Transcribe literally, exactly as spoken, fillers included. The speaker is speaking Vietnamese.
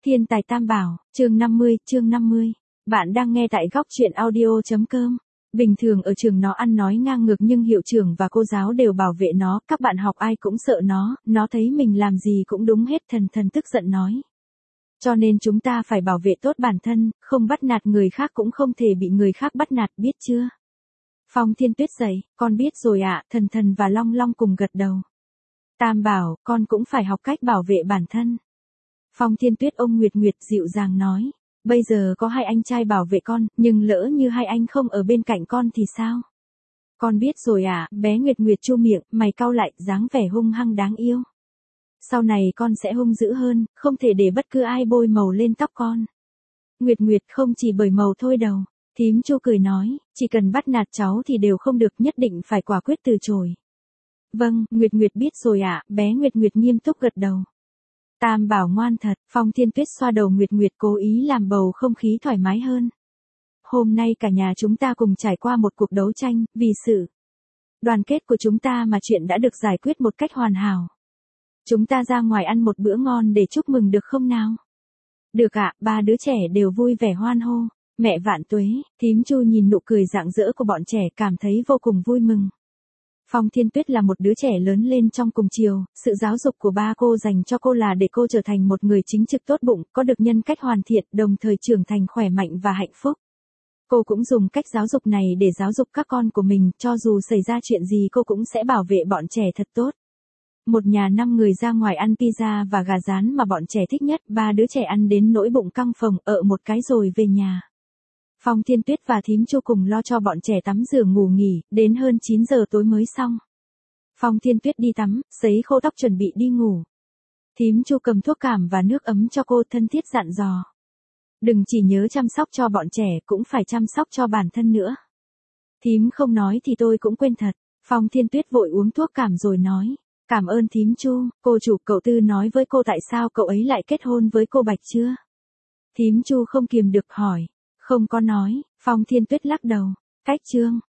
Thiên tài tam bảo, chương năm mươi, chương năm mươi. Bạn đang nghe tại góc truyện audio.com. Bình thường ở trường nó ăn nói ngang ngược nhưng hiệu trưởng và cô giáo đều bảo vệ nó, các bạn học ai cũng sợ nó, nó thấy mình làm gì cũng đúng hết, thần thần tức giận nói. Cho nên chúng ta phải bảo vệ tốt bản thân, không bắt nạt người khác cũng không thể bị người khác bắt nạt, biết chưa? Phong Thiên Tuyết dậy, con biết rồi ạ, thần thần và Long Long cùng gật đầu. Tam bảo, con cũng phải học cách bảo vệ bản thân. Phong Thiên Tuyết ôm Nguyệt Nguyệt dịu dàng nói, bây giờ có hai anh trai bảo vệ con, nhưng lỡ như hai anh không ở bên cạnh con thì sao? Con biết rồi ạ, à, bé Nguyệt Nguyệt chu miệng, mày cau lại, dáng vẻ hung hăng đáng yêu. Sau này con sẽ hung dữ hơn, không thể để bất cứ ai bôi màu lên tóc con. Nguyệt Nguyệt không chỉ bởi màu thôi đâu. Thím Chu cười nói, chỉ cần bắt nạt cháu thì đều không được, nhất định phải quả quyết từ chối. Vâng, Nguyệt Nguyệt biết rồi ạ, à, bé Nguyệt Nguyệt nghiêm túc gật đầu. Tam bảo ngoan thật, Phong Thiên Tuyết xoa đầu Nguyệt Nguyệt cố ý làm bầu không khí thoải mái hơn. Hôm nay cả nhà chúng ta cùng trải qua một cuộc đấu tranh, vì sự đoàn kết của chúng ta mà chuyện đã được giải quyết một cách hoàn hảo. Chúng ta ra ngoài ăn một bữa ngon để chúc mừng được không nào? Được ạ, à, ba đứa trẻ đều vui vẻ hoan hô. Mẹ vạn tuế, thím Chu nhìn nụ cười rạng rỡ của bọn trẻ cảm thấy vô cùng vui mừng. Phong Thiên Tuyết là một đứa trẻ lớn lên trong cùng chiều, sự giáo dục của ba cô dành cho cô là để cô trở thành một người chính trực tốt bụng, có được nhân cách hoàn thiện, đồng thời trưởng thành khỏe mạnh và hạnh phúc. Cô cũng dùng cách giáo dục này để giáo dục các con của mình, cho dù xảy ra chuyện gì cô cũng sẽ bảo vệ bọn trẻ thật tốt. Một nhà năm người ra ngoài ăn pizza và gà rán mà bọn trẻ thích nhất, ba đứa trẻ ăn đến nỗi bụng căng phồng, ợ một cái rồi về nhà. Phong Thiên Tuyết và thím Chu cùng lo cho bọn trẻ tắm rửa ngủ nghỉ, đến hơn chín giờ tối mới xong. Phong Thiên Tuyết đi tắm, sấy khô tóc chuẩn bị đi ngủ. Thím Chu cầm thuốc cảm và nước ấm cho cô, thân thiết dặn dò. Đừng chỉ nhớ chăm sóc cho bọn trẻ, cũng phải chăm sóc cho bản thân nữa. Thím không nói thì tôi cũng quên thật. Phong Thiên Tuyết vội uống thuốc cảm rồi nói. Cảm ơn thím Chu, cô chủ, cậu Tư nói với cô tại sao cậu ấy lại kết hôn với cô Bạch chưa? Thím Chu không kiềm được hỏi. Không có nói, Phong Thiên Tuyết lắc đầu. Cách chương,